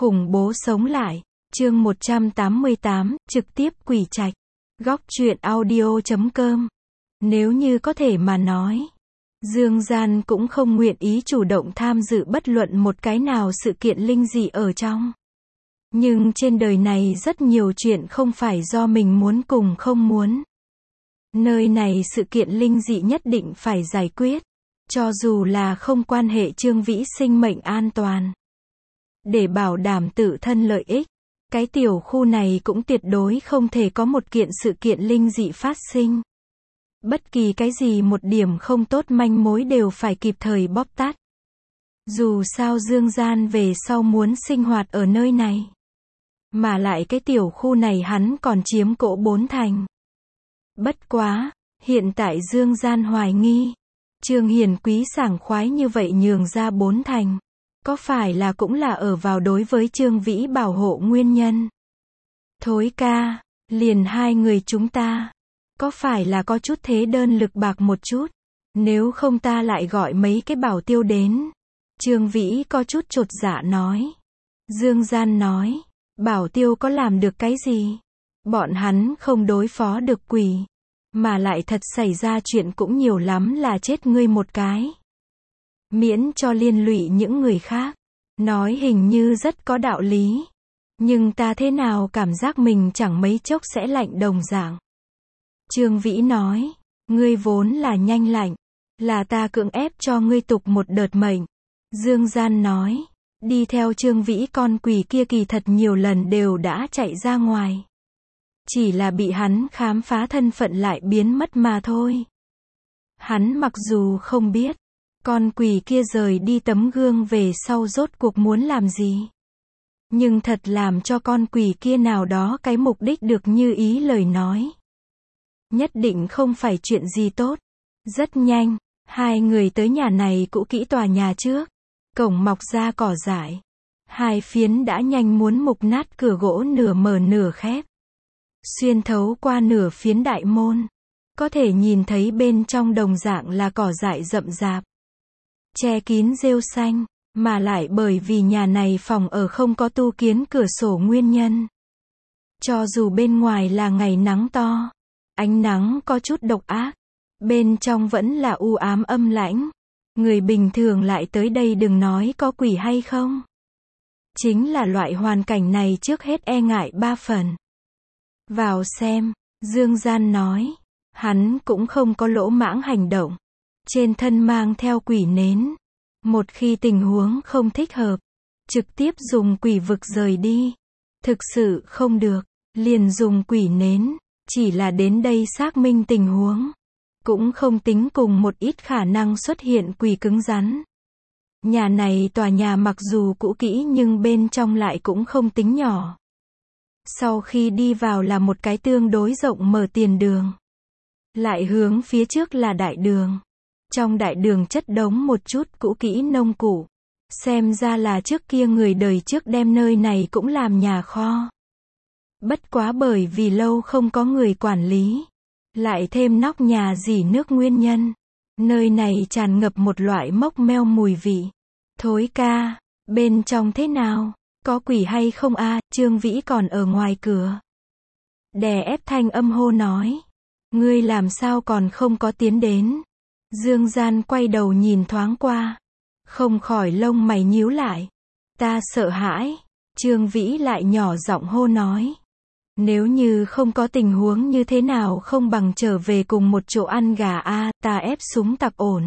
Khủng bố sống lại. Chương 188, trực tiếp quỷ trạch. Góc truyện audio.com. Nếu như có thể mà nói, Dương Gian cũng không nguyện ý chủ động tham dự bất luận một cái nào sự kiện linh dị ở trong. Nhưng trên đời này rất nhiều chuyện không phải do mình muốn cùng không muốn. Nơi này sự kiện linh dị nhất định phải giải quyết, cho dù là không quan hệ Trương Vĩ sinh mệnh an toàn. Để bảo đảm tự thân lợi ích, cái tiểu khu này cũng tuyệt đối không thể có một kiện sự kiện linh dị phát sinh. Bất kỳ cái gì một điểm không tốt manh mối đều phải kịp thời bóp tát. Dù sao Dương Gian về sau muốn sinh hoạt ở nơi này. Mà lại cái tiểu khu này hắn còn chiếm cỗ 4 thành. Bất quá, hiện tại Dương Gian hoài nghi. Trương Hiền Quý sảng khoái như vậy nhường ra 4 thành. Có phải là cũng là ở vào đối với Trương Vĩ bảo hộ nguyên nhân? Thối ca, liền hai người chúng ta. Có phải là có chút thế đơn lực bạc một chút? Nếu không ta lại gọi mấy cái bảo tiêu đến. Trương Vĩ có chút chột dạ nói. Dương Gian nói, bảo tiêu có làm được cái gì? Bọn hắn không đối phó được quỷ. Mà lại thật xảy ra chuyện cũng nhiều lắm là chết ngươi một cái. Miễn cho liên lụy những người khác. Nói hình như rất có đạo lý. Nhưng ta thế nào cảm giác mình chẳng mấy chốc sẽ lạnh đồng dạng. Trương Vĩ nói, ngươi vốn là nhanh lạnh. Là ta cưỡng ép cho ngươi tục một đợt mệnh. Dương Gian nói, đi theo Trương Vĩ con quỷ kia kỳ thật nhiều lần đều đã chạy ra ngoài. Chỉ là bị hắn khám phá thân phận lại biến mất mà thôi. Hắn mặc dù không biết, con quỷ kia rời đi tấm gương về sau rốt cuộc muốn làm gì. Nhưng thật làm cho con quỷ kia nào đó cái mục đích được như ý lời nói. Nhất định không phải chuyện gì tốt. Rất nhanh, hai người tới nhà này cũ kỹ tòa nhà trước. Cổng mọc ra cỏ dại. Hai phiến đã nhanh muốn mục nát cửa gỗ nửa mở nửa khép. Xuyên thấu qua nửa phiến đại môn. Có thể nhìn thấy bên trong đồng dạng là cỏ dại rậm rạp. Che kín rêu xanh, mà lại bởi vì nhà này phòng ở không có tu kiến cửa sổ nguyên nhân. Cho dù bên ngoài là ngày nắng to, ánh nắng có chút độc ác, bên trong vẫn là u ám âm lãnh. Người bình thường lại tới đây đừng nói có quỷ hay không. Chính là loại hoàn cảnh này trước hết e ngại 3 phần. Vào xem, Dương Gian nói, hắn cũng không có lỗ mãng hành động. Trên thân mang theo quỷ nến. Một khi tình huống không thích hợp, trực tiếp dùng quỷ vực rời đi. Thực sự không được, liền dùng quỷ nến. Chỉ là đến đây xác minh tình huống. Cũng không tính cùng một ít khả năng xuất hiện quỷ cứng rắn. Nhà này tòa nhà mặc dù cũ kỹ nhưng bên trong lại cũng không tính nhỏ. Sau khi đi vào là một cái tương đối rộng mở tiền đường. Lại hướng phía trước là đại đường. Trong đại đường chất đống một chút cũ kỹ nông cụ. Xem ra là trước kia người đời trước đem nơi này cũng làm nhà kho. Bất quá bởi vì lâu không có người quản lý. Lại thêm nóc nhà dỉ nước nguyên nhân. Nơi này tràn ngập một loại mốc meo mùi vị. Thối ca, bên trong thế nào? Có quỷ hay không a? Trương Vĩ còn ở ngoài cửa. Đè ép thanh âm hô nói. Ngươi làm sao còn không có tiến đến? Dương Gian quay đầu nhìn thoáng qua. Không khỏi lông mày nhíu lại. Ta sợ hãi. Trương Vĩ lại nhỏ giọng hô nói. Nếu như không có tình huống như thế nào không bằng trở về cùng một chỗ ăn gà a, ta ép súng tặc ổn.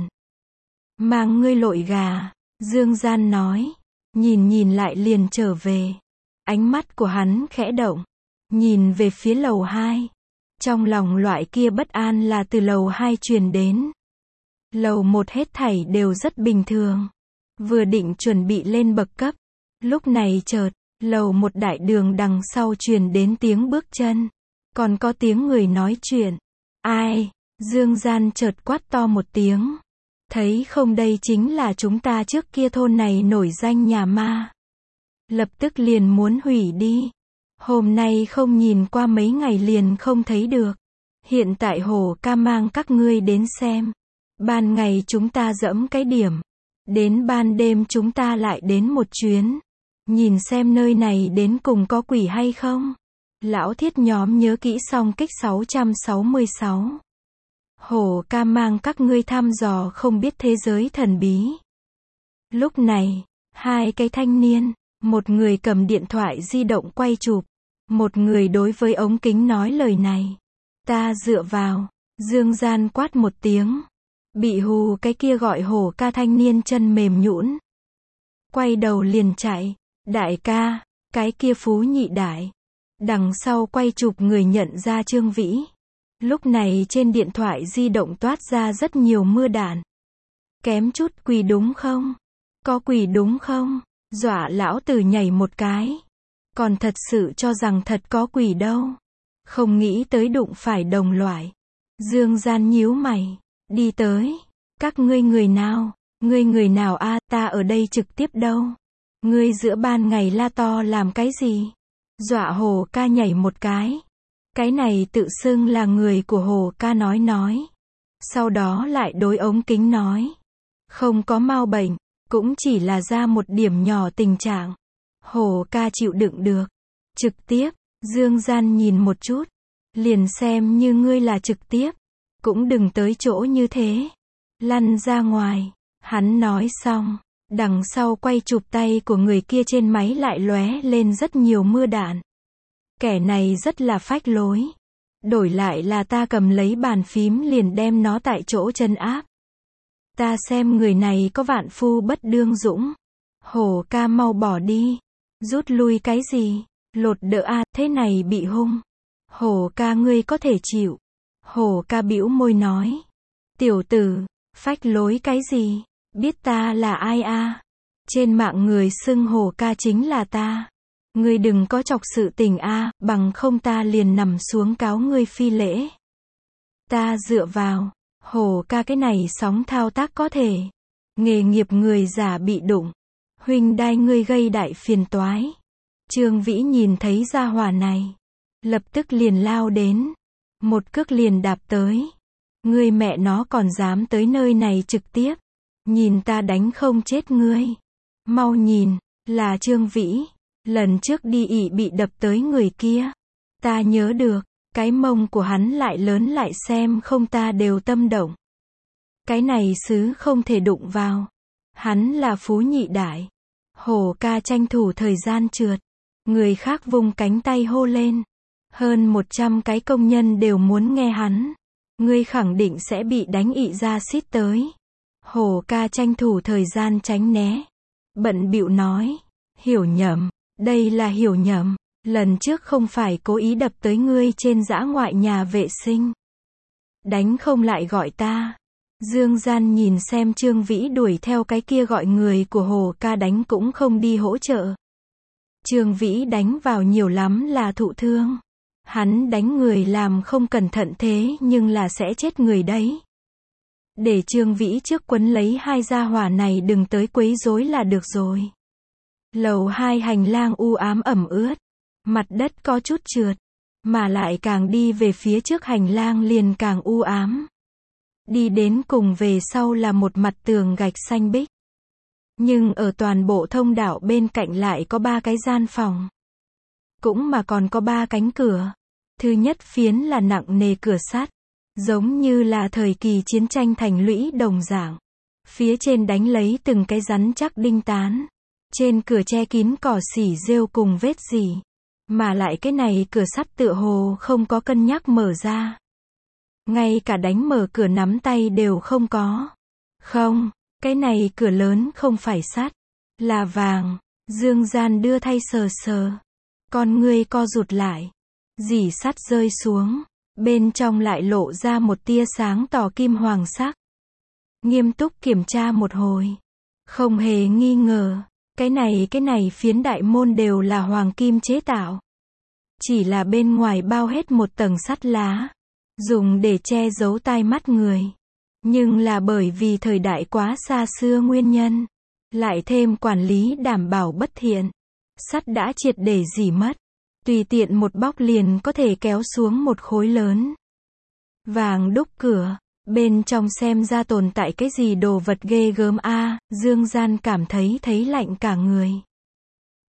Mang ngươi lội gà. Dương Gian nói. Nhìn lại liền trở về. Ánh mắt của hắn khẽ động. Nhìn về phía lầu 2. Trong lòng loại kia bất an là từ lầu 2 truyền đến. Lầu 1 hết thảy đều rất bình thường. Vừa định chuẩn bị lên bậc cấp. Lúc này chợt, lầu 1 đại đường đằng sau truyền đến tiếng bước chân. Còn có tiếng người nói chuyện. Ai? Dương Gian chợt quát to một tiếng. Thấy không đây chính là chúng ta trước kia thôn này nổi danh nhà ma. Lập tức liền muốn hủy đi. Hôm nay không nhìn qua mấy ngày liền không thấy được. Hiện tại Hổ ca mang các ngươi đến xem. Ban ngày chúng ta dẫm cái điểm. Đến ban đêm chúng ta lại đến một chuyến. Nhìn xem nơi này đến cùng có quỷ hay không? Lão thiết nhóm nhớ kỹ song kích 666. Hổ ca mang các ngươi thăm dò không biết thế giới thần bí. Lúc này, hai cái thanh niên, một người cầm điện thoại di động quay chụp, một người đối với ống kính nói lời này. Ta dựa vào, Dương Gian quát một tiếng. Bị hù cái kia gọi hổ ca thanh niên chân mềm nhũn. Quay đầu liền chạy. Đại ca, cái kia Phú Nhị Đại. Đằng sau quay chụp người nhận ra Trương Vĩ. Lúc này trên điện thoại di động toát ra rất nhiều mưa đạn. Kém chút quỳ đúng không? Có quỳ đúng không? Dọa lão tử nhảy một cái. Còn thật sự cho rằng thật có quỷ đâu. Không nghĩ tới đụng phải đồng loại. Dương Gian nhíu mày. Đi tới. Các ngươi người nào? Ngươi người nào a? Ta ở đây trực tiếp đâu? Ngươi giữa ban ngày la to làm cái gì? Dọa Hồ ca nhảy một cái. Cái này tự xưng là người của Hồ ca nói. Sau đó lại đối ống kính nói. Không có mau bệnh, cũng chỉ là ra một điểm nhỏ tình trạng. Hồ ca chịu đựng được. Trực tiếp, Dương Gian nhìn một chút. Liền xem như ngươi là trực tiếp. Cũng đừng tới chỗ như thế. Lăn ra ngoài. Hắn nói xong. Đằng sau quay chụp tay của người kia trên máy lại lóe lên rất nhiều mưa đạn. Kẻ này rất là phách lối. Đổi lại là ta cầm lấy bàn phím liền đem nó tại chỗ trấn áp. Ta xem người này có vạn phu bất đương dũng. Hổ ca mau bỏ đi. Rút lui cái gì? Lột đỡ a, thế này bị hung. Hổ ca ngươi có thể chịu. Hổ ca bĩu môi nói. Tiểu tử, phách lối cái gì? Biết ta là ai a? Trên mạng người xưng Hổ ca chính là ta. Ngươi đừng có chọc sự tình a, bằng không ta liền nằm xuống cáo ngươi phi lễ. Ta dựa vào. Hổ ca cái này sóng thao tác có thể. Nghề nghiệp người giả bị đụng. Huynh đai ngươi gây đại phiền toái. Trương Vĩ nhìn thấy gia hỏa này. Lập tức liền lao đến. Một cước liền đạp tới. Ngươi mẹ nó còn dám tới nơi này trực tiếp. Nhìn ta đánh không chết ngươi. Mau nhìn, là Trương Vĩ. Lần trước đi ỉ bị đập tới người kia. Ta nhớ được, cái mông của hắn lại lớn lại xem không ta đều tâm động. Cái này xứ không thể đụng vào. Hắn là Phú Nhị Đại. Hổ ca tranh thủ thời gian trượt. Người khác vung cánh tay hô lên. Hơn 100 cái công nhân đều muốn nghe hắn. Ngươi khẳng định sẽ bị đánh ị ra xít tới. Hổ ca tranh thủ thời gian tránh né. Bận bịu nói. Hiểu nhầm. Đây là hiểu nhầm. Lần trước không phải cố ý đập tới ngươi trên dã ngoại nhà vệ sinh. Đánh không lại gọi ta. Dương Gian nhìn xem Trương Vĩ đuổi theo cái kia gọi người của Hồ ca đánh cũng không đi hỗ trợ. Trương Vĩ đánh vào nhiều lắm là thụ thương. Hắn đánh người làm không cẩn thận thế nhưng là sẽ chết người đấy. Để Trương Vĩ trước quấn lấy hai gia hỏa này đừng tới quấy rối là được rồi. Lầu 2 hành lang u ám ẩm ướt. Mặt đất có chút trượt. Mà lại càng đi về phía trước hành lang liền càng u ám. Đi đến cùng về sau là một mặt tường gạch xanh bích. Nhưng ở toàn bộ thông đạo bên cạnh lại có 3 cái gian phòng. Cũng mà còn có 3 cánh cửa. Thứ nhất phiến là nặng nề cửa sắt. Giống như là thời kỳ chiến tranh thành lũy đồng dạng. Phía trên đánh lấy từng cái rắn chắc đinh tán. Trên cửa che kín cỏ xỉ rêu cùng vết rỉ. Mà lại cái này cửa sắt tựa hồ không có cân nhắc mở ra. Ngay cả đánh mở cửa nắm tay đều không có. Không, cái này cửa lớn không phải sắt, là vàng. Dương Gian đưa tay sờ sờ. Con ngươi co rụt lại. Dỉ sắt rơi xuống. Bên trong lại lộ ra một tia sáng tỏ kim hoàng sắc. Nghiêm túc kiểm tra một hồi. Không hề nghi ngờ. Cái này phiến đại môn đều là hoàng kim chế tạo. Chỉ là bên ngoài bao hết một tầng sắt lá. Dùng để che giấu tai mắt người. Nhưng là bởi vì thời đại quá xa xưa nguyên nhân. Lại thêm quản lý đảm bảo bất thiện. Sắt đã triệt để rỉ mất. Tùy tiện một bóc liền có thể kéo xuống một khối lớn. Vàng đúc cửa. Bên trong xem ra tồn tại cái gì đồ vật ghê gớm a. Dương Gian cảm thấy lạnh cả người.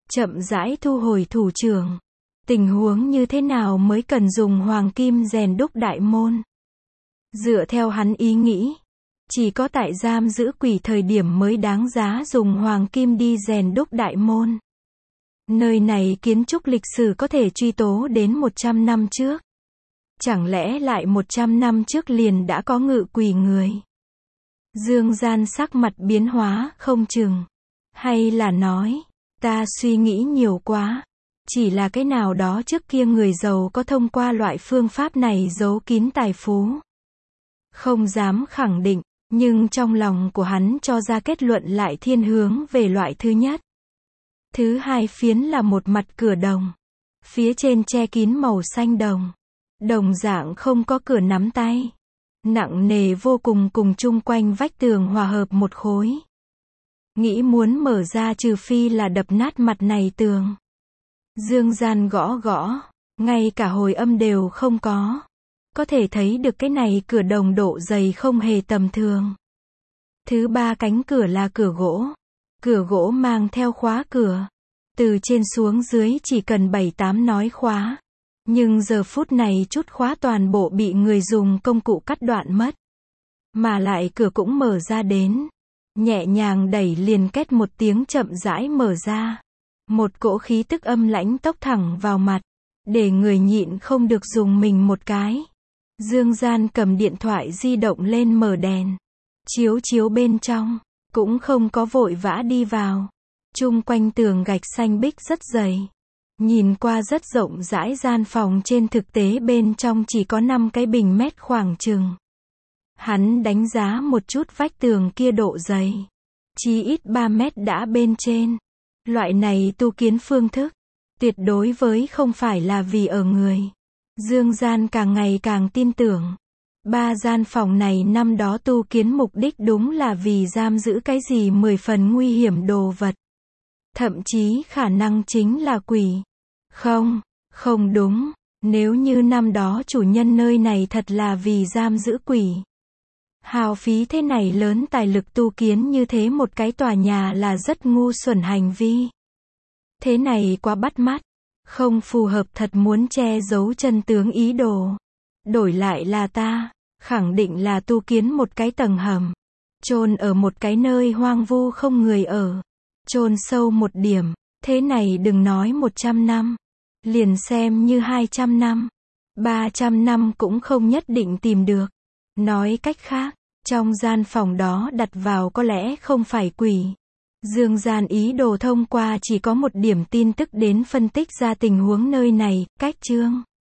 chậm rãi thu hồi thủ trưởng. Tình huống như thế nào mới cần dùng hoàng kim rèn đúc đại môn? Dựa theo hắn ý nghĩ, chỉ có tại giam giữ quỷ thời điểm mới đáng giá dùng hoàng kim đi rèn đúc đại môn. Nơi này kiến trúc lịch sử có thể truy tố đến 100 năm trước. Chẳng lẽ lại 100 năm trước liền đã có ngự quỷ người? Dương Gian sắc mặt biến hóa không chừng. Hay là nói, ta suy nghĩ nhiều quá. Chỉ là cái nào đó trước kia người giàu có thông qua loại phương pháp này giấu kín tài phú. Không dám khẳng định, nhưng trong lòng của hắn cho ra kết luận lại thiên hướng về loại thứ nhất. Thứ hai phiến là một mặt cửa đồng. Phía trên che kín màu xanh đồng. Đồng dạng không có cửa nắm tay. Nặng nề vô cùng cùng chung quanh vách tường hòa hợp một khối. Nghĩ muốn mở ra trừ phi là đập nát mặt này tường. Dương Gian gõ gõ, ngay cả hồi âm đều không có. Có thể thấy được cái này cửa đồng độ dày không hề tầm thường. Thứ ba cánh cửa là cửa gỗ. Cửa gỗ mang theo khóa cửa. Từ trên xuống dưới chỉ cần 7-8 nói khóa. Nhưng giờ phút này chút khóa toàn bộ bị người dùng công cụ cắt đoạn mất. Mà lại cửa cũng mở ra đến. Nhẹ nhàng đẩy liền két một tiếng chậm rãi mở ra. Một cỗ khí tức âm lãnh tốc thẳng vào mặt. Để người nhịn không được dùng mình một cái. Dương Gian cầm điện thoại di động lên mở đèn. Chiếu bên trong. Cũng không có vội vã đi vào. Chung quanh tường gạch xanh bích rất dày. Nhìn qua rất rộng rãi gian phòng trên thực tế bên trong chỉ có 5 cái bình mét khoảng chừng. Hắn đánh giá một chút vách tường kia độ dày. Chí ít 3 mét đã bên trên. Loại này tu kiến phương thức. Tuyệt đối với không phải là vì ở người. Dương Gian càng ngày càng tin tưởng. 3 gian phòng này năm đó tu kiến mục đích đúng là vì giam giữ cái gì 10 phần nguy hiểm đồ vật. Thậm chí khả năng chính là quỷ. Không đúng. Nếu như năm đó chủ nhân nơi này thật là vì giam giữ quỷ. Hao phí thế này lớn tài lực tu kiến như thế một cái tòa nhà là rất ngu xuẩn hành vi. Thế này quá bắt mắt. Không phù hợp thật muốn che giấu chân tướng ý đồ. Đổi lại là ta. Khẳng định là tu kiến một cái tầng hầm. Chôn ở một cái nơi hoang vu không người ở. Chôn sâu một điểm. Thế này đừng nói 100 năm. Liền xem như 200 năm. 300 năm cũng không nhất định tìm được. Nói cách khác, trong gian phòng đó đặt vào có lẽ không phải quỷ. Dương Gian ý đồ thông qua chỉ có một điểm tin tức đến phân tích ra tình huống nơi này, cách chương.